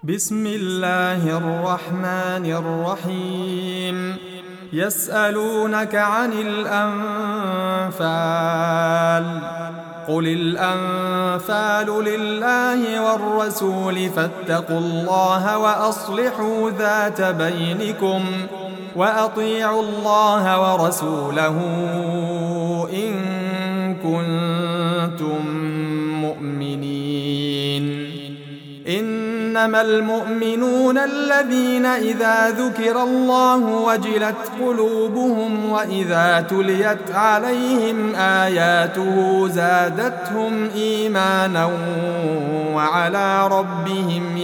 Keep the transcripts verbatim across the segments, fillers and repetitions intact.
بسم الله الرحمن الرحيم. يسألونك عن الأنفال قل الأنفال لله والرسول فاتقوا الله وأصلحوا ذات بينكم وأطيعوا الله ورسوله إن كنتم مؤمنين. إنما المؤمنون الذين إذا ذكر الله وجلت قلوبهم وإذا تليت عليهم آياته زادتهم إيمانا وعلى ربهم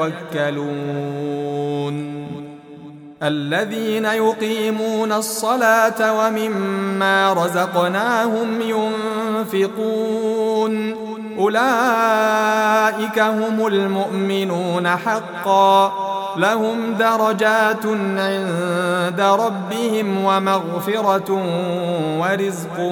يتوكلون. الذين يقيمون الصلاة ومما رزقناهم ينفقون أولئك هم المؤمنون حقا لهم درجات عند ربهم ومغفرة ورزق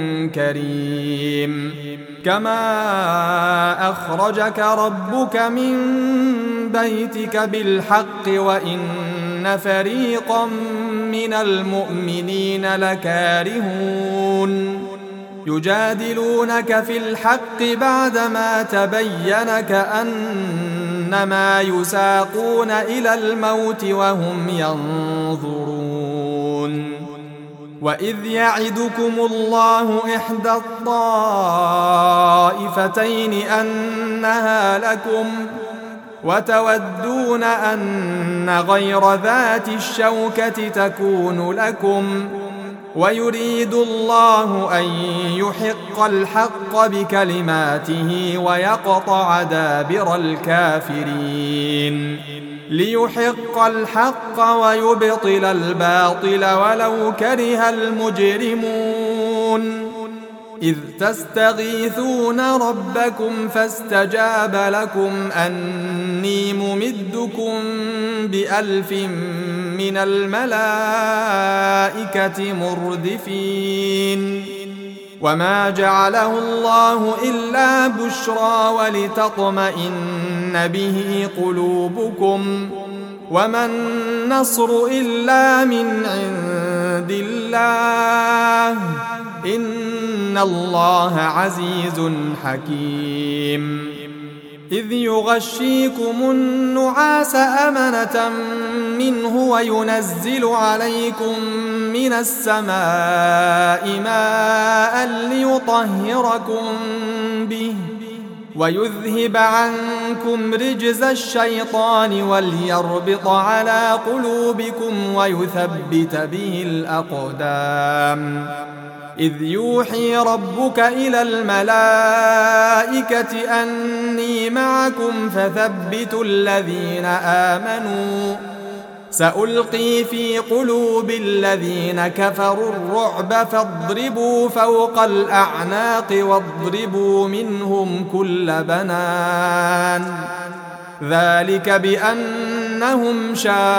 كريم. كما أخرجك ربك من بيتك بالحق وإن فريقا من المؤمنين لكارهون يجادلونك في الحق بعدما تبين كأنما يساقون إلى الموت وهم ينظرون. وإذ يعدكم الله إحدى الطائفتين أنها لكم وتودون أن غير ذات الشوكة تكون لكم ويريد الله أن يحق الحق بكلماته ويقطع دابر الكافرين ليحق الحق ويبطل الباطل ولو كره المجرمون. إذ تستغيثون ربكم فاستجاب لكم أني ممدكم بألف من الملائكة مردفين. وما جعله الله إلا بشرى ولتطمئن به قلوبكم وما النصر إلا من عند الله إن الله عزيز حكيم. إذ يغشيكم النعاس أمنة منه وينزل عليكم من السماء ماء ليطهركم به ويذهب عنكم رجز الشيطان وليربط على قلوبكم ويثبت به الأقدام. إذ يوحي ربك إلى الملائكة أني معكم فثبتوا الذين آمنوا سألقي في قلوب الذين كفروا الرعب فاضربوا فوق الأعناق واضربوا منهم كل بنان ذلك بأنهم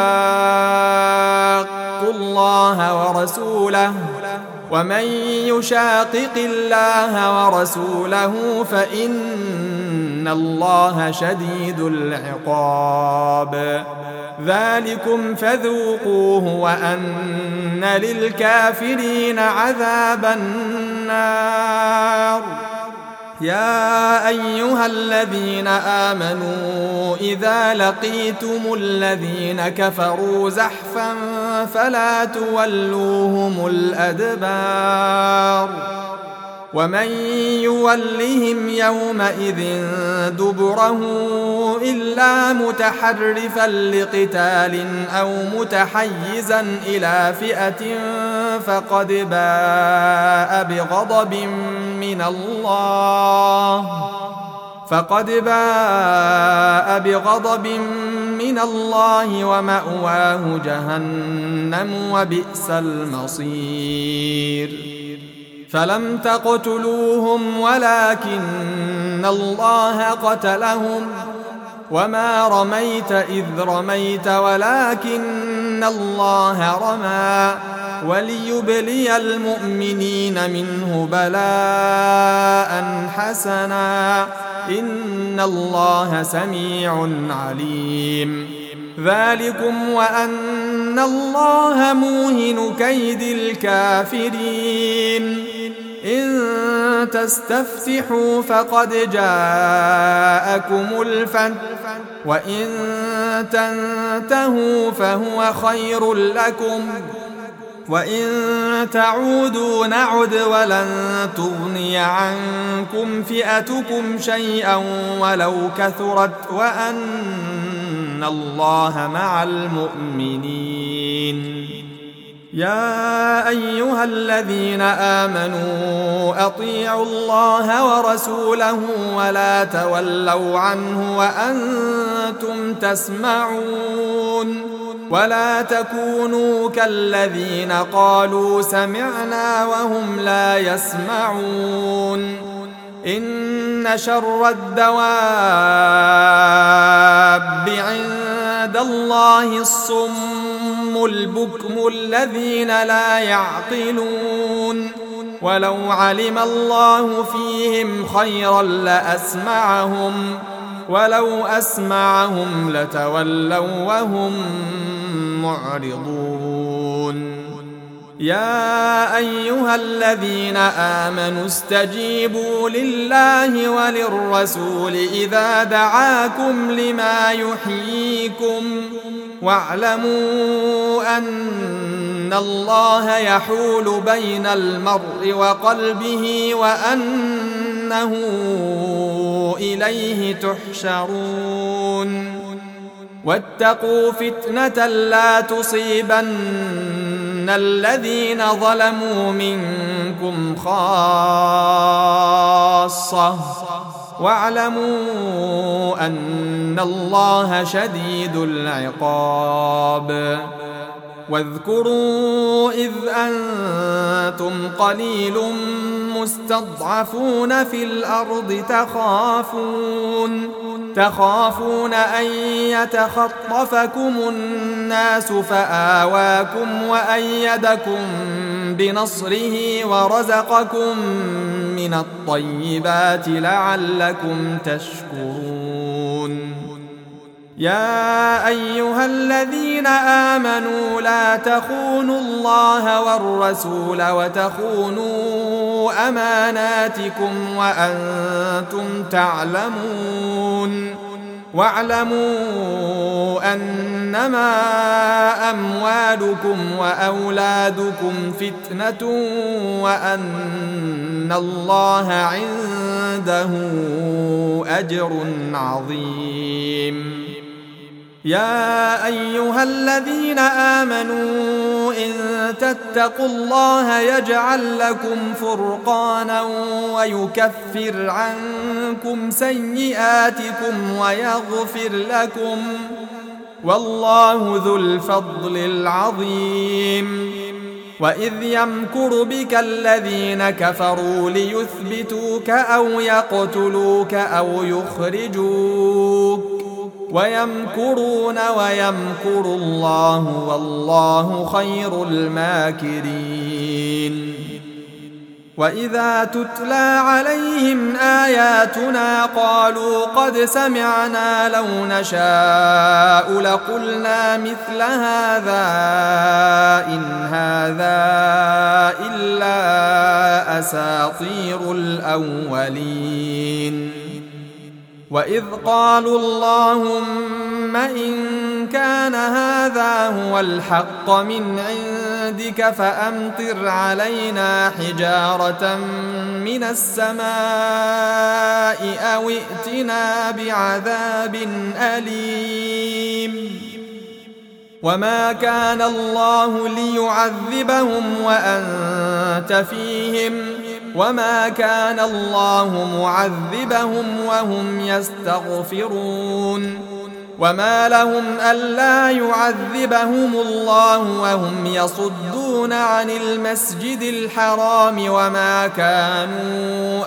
شاقوا الله ورسوله ومن يشاقق الله ورسوله فإن الله شديد العقاب. ذلكم فذوقوه وأن للكافرين عذاب النار. يا أيها الذين آمنوا إذا لقيتم الذين كفروا زحفا فلا تولوهم الأدبار ومن يولهم يومئذ دبره إلا متحرفا لقتال أو متحيزا إلى فئة فقد باء بغضب من الله فقد باء بغضب من الله ومأواه جهنم وبئس المصير. فلم تقتلوهم ولكن الله قتلهم وما رميت إذ رميت ولكن الله رمى وليبلي المؤمنين منه بلاء حسنا إن الله سميع عليم. ذلكم وأن الله موهن كيد الكافرين. إن تستفتحوا فقد جاءكم الفتح وإن تنتهوا فهو خير لكم وإن تعودوا نعد ولن تغني عنكم فئتكم شيئا ولو كثرت وأن الله مع المؤمنين. يا أيها الذين آمنوا أطيعوا الله ورسوله ولا تولوا عنه وأنتم تسمعون ولا تكونوا كالذين قالوا سمعنا وهم لا يسمعون. إن شر الدواب عند الله الصم البكم الذين لا يعقلون. ولو علم الله فيهم خيرا لأسمعهم ولو أسمعهم لتولوا وهم معرضون. يا أيها الذين آمنوا استجيبوا لله وللرسول إذا دعاكم لما يحييكم واعلموا أن الله يحول بين المرء وقلبه وأنه إليه تحشرون. واتقوا فتنة لا تصيبن الذين ظلموا منكم خاصة واعلموا أن الله شديد العقاب. واذكروا إذ أنتم قليل مستضعفون في الأرض تخافون تخافون أن يتخطفكم الناس فآواكم وأيدكم بنصره ورزقكم من الطيبات لعلكم تشكرون. يا أيها الذين آمنوا لا تخونوا الله والرسول وتخونوا أماناتكم وأنتم تعلمون. واعلموا أنما أموالكم وأولادكم فتنة وأن الله عنده أجر عظيم. يا أيها الذين آمنوا إن تتقوا الله يجعل لكم فرقانا ويكفر عنكم سيئاتكم ويغفر لكم والله ذو الفضل العظيم. وإذ يمكر بك الذين كفروا ليثبتوك أو يقتلوك أو يخرجوك ويمكرون ويمكر الله والله خير الماكرين. وإذا تتلى عليهم آياتنا قالوا قد سمعنا لو نشاء لقلنا مثل هذا إن هذا إلا أساطير الأولين. وإذ قالوا اللهم إن كان هذا هو الحق من عندك فأمطر علينا حجارة من السماء أو ائتنا بعذاب أليم. وما كان الله ليعذبهم وأنت فيهم وما كان الله معذبهم وهم يستغفرون. وما لهم ألا يعذبهم الله وهم يصدون عن المسجد الحرام وما كانوا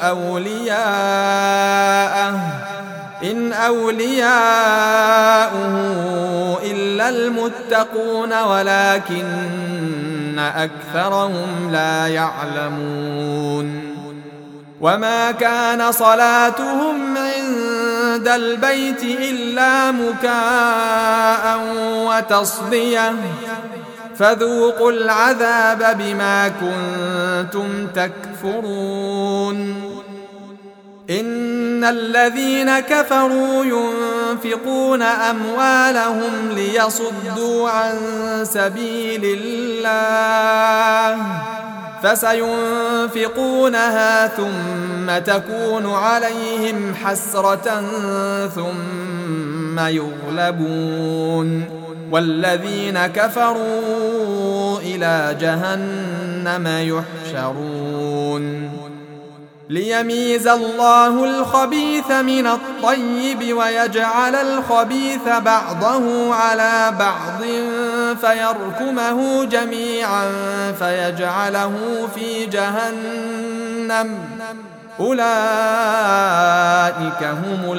أولياءه إن أولياؤه إلا المتقون ولكن أكثرهم لا يعلمون وما كان صلاتهم عند البيت إلا مكاء وتصدية فذوقوا العذاب بما كنتم تكفرون إن الذين كفروا ينفقون أموالهم ليصدوا عن سبيل الله فسينفقونها ثم تكون عليهم حسرة ثم يغلبون والذين كفروا إلى جهنم يحشرون ليميز الله الخبيث من الطيب ويجعل الخبيث بعضه على بعض فيركمه جميعا فيجعله في جهنم أولئك هم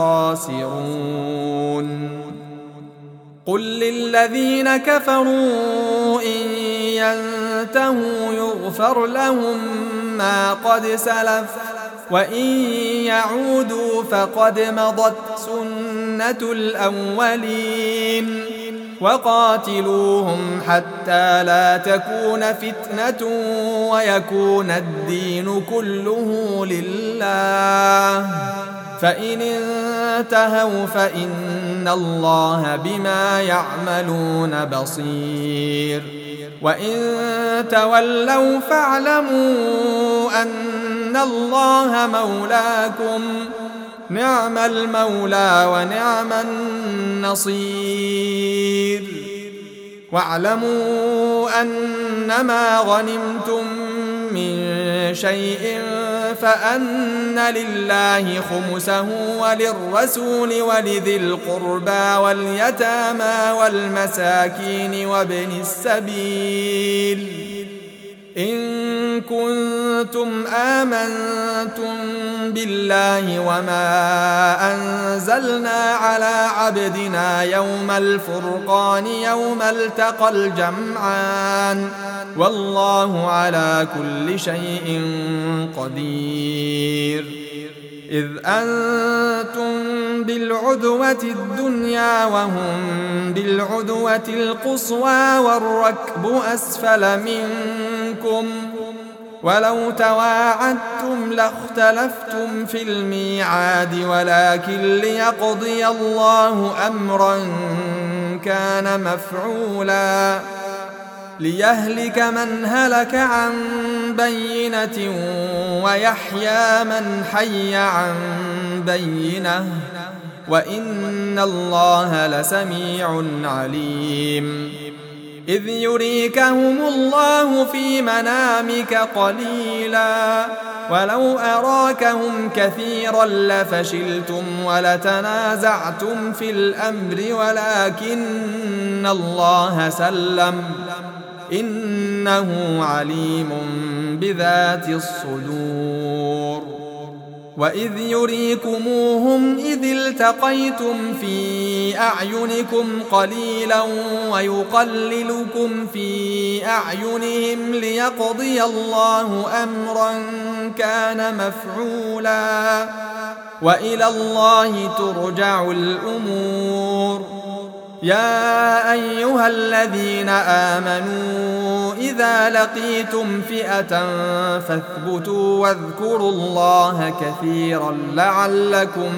الخاسرون قل للذين كفروا إن ينتهوا يغفر لهم ما قد سلف وإن يعودوا فقد مضت سنة الأولين وقاتلوهم حتى لا تكون فتنة ويكون الدين كله لله فإن انتهوا فإن الله بما يعملون بصير وإن تولوا فاعلموا أن الله مولاكم نعم المولى ونعم النصير واعلموا أنما غنمتم من شيء فأن لله خمسه وللرسول ولذي القربى واليتامى والمساكين وابن السبيل إن كنتم آمنتم بالله وما أنزلنا على عبدنا يوم الفرقان يوم التقى الجمعان والله على كل شيء قدير إذ أنتم بالعدوة الدنيا وهم بالعدوة القصوى والركب أسفل منكم ولو تواعدتم لاختلفتم في الميعاد ولكن ليقضي الله أمرا كان مفعولا ليهلك من هلك عن بينة ويحيى من حي عن بينة وإن الله لسميع عليم إذ يريكهم الله في منامك قليلا ولو أراكهم كثيرا لفشلتم ولتنازعتم في الأمر ولكن الله سلم إنه عليم بذات الصدور وإذ يريكموهم إذ التقيتم في أعينكم قليلا ويقللكم في أعينهم ليقضي الله أمرا كان مفعولا وإلى الله ترجع الأمور يا أيها الذين آمنوا إذا لقيتم فئة فاثبتوا واذكروا الله كثيرا لعلكم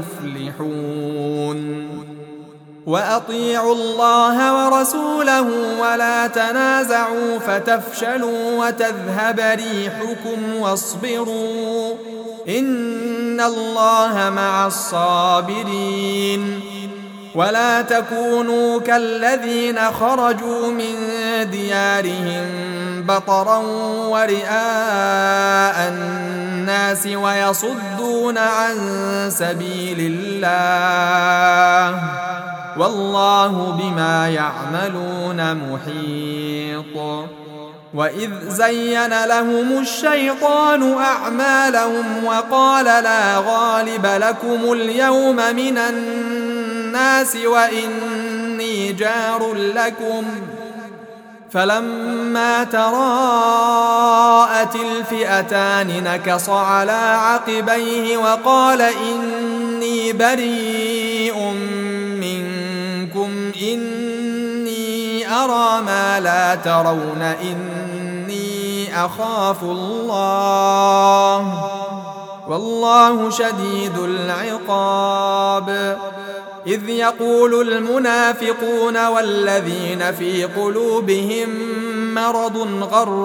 تفلحون وأطيعوا الله ورسوله ولا تنازعوا فتفشلوا وتذهب ريحكم واصبروا إن الله مع الصابرين ولا تكونوا كالذين خرجوا من ديارهم بطرا ورئاء الناس ويصدون عن سبيل الله والله بما يعملون محيط وإذ زين لهم الشيطان أعمالهم وقال لا غالب لكم اليوم من الناس الناس وإني جار لكم فلما تراءت الفئتان نكص على عقبيه وقال إني بريء منكم إني أرى ما لا ترون إني أخاف الله والله شديد العقاب إذ يقول المنافقون والذين في قلوبهم مرض غر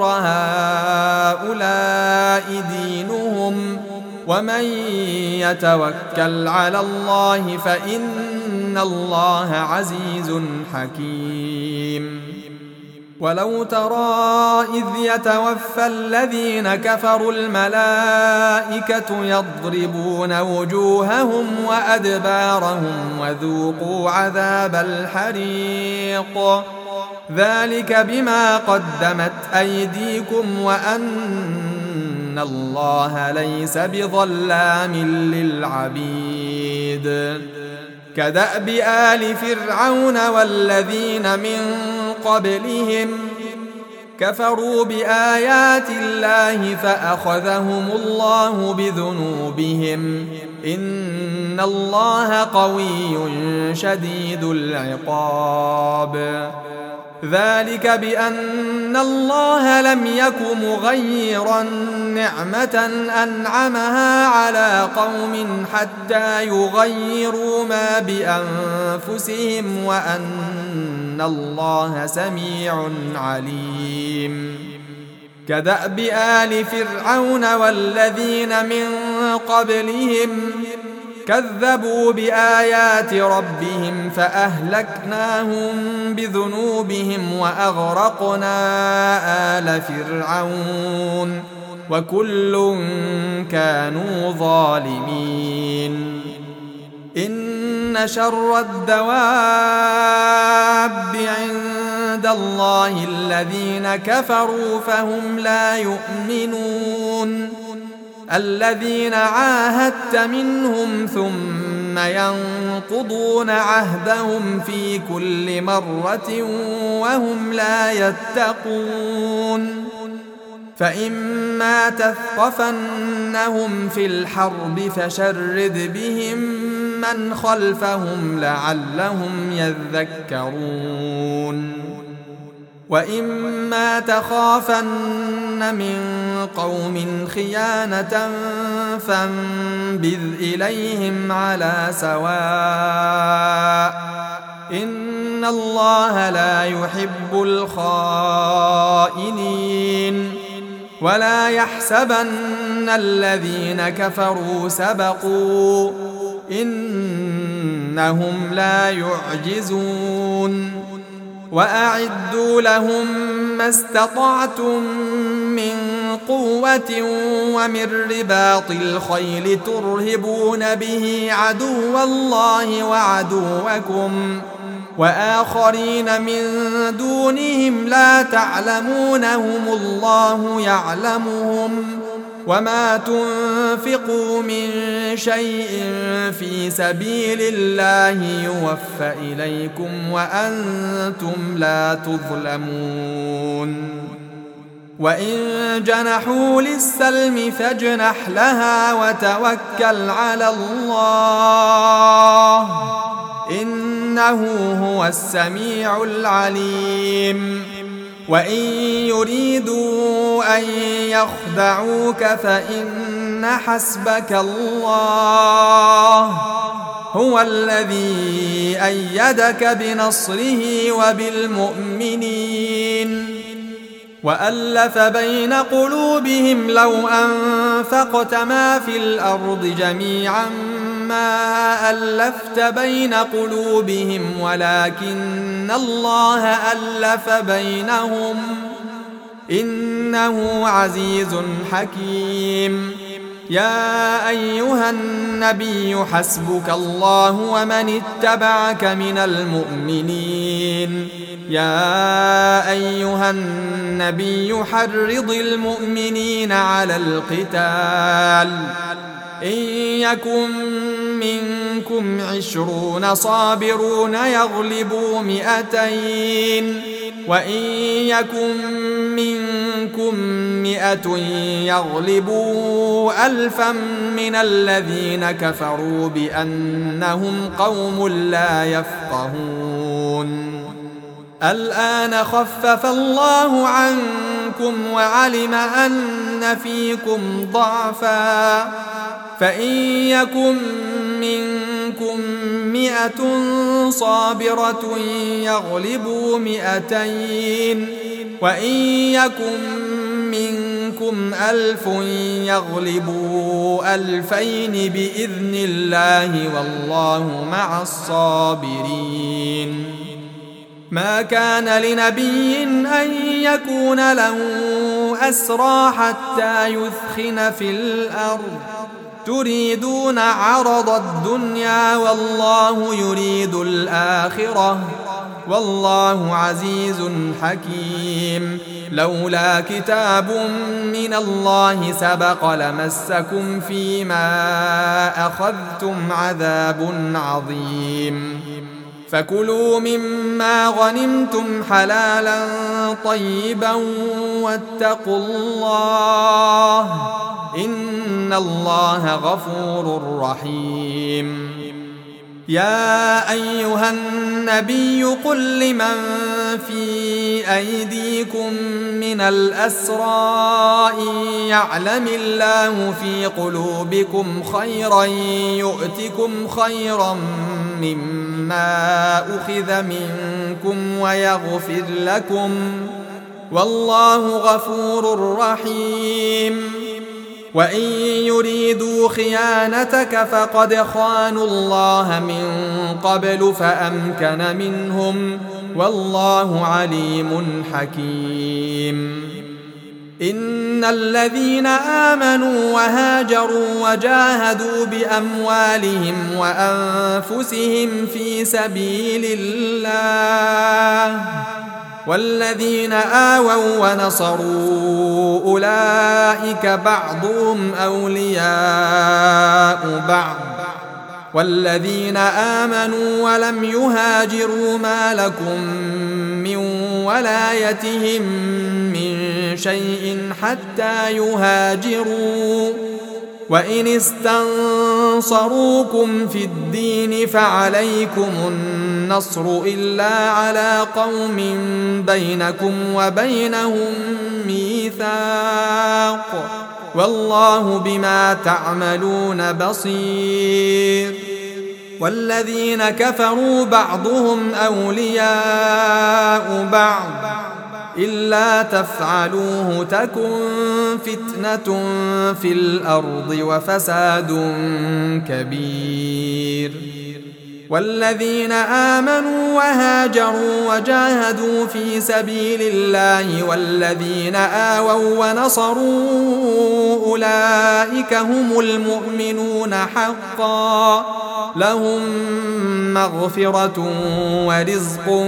هؤلاء دينهم ومن يتوكل على الله فإن الله عزيز حكيم ولو ترى إذ يتوفى الذين كفروا الملائكة يضربون وجوههم وأدبارهم وذوقوا عذاب الحريق ذلك بما قدمت أيديكم وأن الله ليس بظلام للعبيد كدأب آل فرعون والذين من قبلهم كفروا بآيات الله فأخذهم الله بذنوبهم إن الله قوي شديد العقاب ذلك بأن الله لم يك مغيرا نعمة أنعمها على قوم حتى يغيروا ما بأنفسهم وأن الله سميع عليم كدأب آل فرعون والذين من قبلهم كذبوا بآيات ربهم فأهلكناهم بذنوبهم وأغرقنا آل فرعون وكل كانوا ظالمين إن شر الدواب عند الله الذين كفروا فهم لا يؤمنون الذين عاهدت منهم ثم ينقضون عهدهم في كل مرة وهم لا يتقون فإما تثقفنهم في الحرب فشرد بهم من خلفهم لعلهم يذكرون وإما تخافن من قوم خيانة فانبذ إليهم على سواء إن الله لا يحب الخائنين ولا يحسبن الذين كفروا سبقوا إنهم لا يعجزون وأعدوا لهم ما استطعتم من قوة ومن رباط الخيل ترهبون به عدو الله وعدوكم وآخرين من دونهم لا تعلمونهم الله يعلمهم وما تنفقوا من شيء في سبيل الله يوفى إليكم وأنتم لا تظلمون وإن جنحوا للسلم فاجنح لها وتوكل على الله إنه هو السميع العليم وإن يريدوا أن يخدعوك فإن حسبك الله هو الذي أيدك بنصره وبالمؤمنين وألف بين قلوبهم لو أنفقت ما في الأرض جميعا ما ألفت بين قلوبهم ولكن الله ألف بينهم إنه عزيز حكيم يا أيها النبي حسبك الله ومن اتبعك من المؤمنين يا أيها النبي حرض المؤمنين على القتال إن يكن منكم عشرون صابرون يغلبوا مئتين وإن يكن منكم مئة يغلبوا ألفا من الذين كفروا بأنهم قوم لا يفقهون الآن خفف الله عنكم وعلم أن فيكم ضعفا فإن يكن منكم مئة صابرة يغلبوا مئتين وإن يكن منكم ألف يغلبوا ألفين بإذن الله والله مع الصابرين ما كان لنبي أن يكون له أسرى حتى يثخن في الأرض تريدون عرض الدنيا والله يريد الآخرة والله عزيز حكيم لولا كتاب من الله سبق لمسكم فيما أخذتم عذاب عظيم فكلوا مما غنمتم حلالا طيبا واتقوا الله إن الله غفور رحيم يا أيها النبي قل لمن في أيديكم من الأسرى إن يعلم الله في قلوبكم خيرا يؤتكم خيرا مما أخذ منكم ويغفر لكم والله غفور رحيم وإن يريدوا خيانتك فقد خانوا الله من قبل فأمكن منهم والله عليم حكيم إن الذين آمنوا وهاجروا وجاهدوا بأموالهم وأنفسهم في سبيل الله والذين آووا ونصروا أولئك بعضهم أولياء بعض والذين آمنوا ولم يهاجروا ما لكم من ولايتهم من شيء حتى يهاجروا وإن استنصروكم في الدين فعليكم النصر إلا على قوم بينكم وبينهم ميثاق والله بما تعملون بصير والذين كفروا بعضهم أولياء بعض إلا تفعلوه تكن فتنة في الأرض وفساد كبير والذين آمنوا وهاجروا وجاهدوا في سبيل الله والذين آووا ونصروا أولئك هم المؤمنون حقا لهم مغفرة ورزق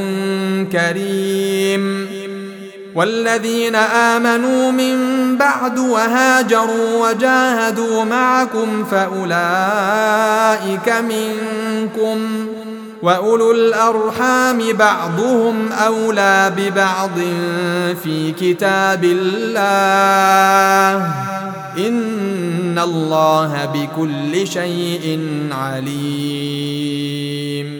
كريم والذين آمنوا من بعد وهاجروا وجاهدوا معكم فأولئك منكم وأولو الأرحام بعضهم أولى ببعض في كتاب الله إن الله بكل شيء عليم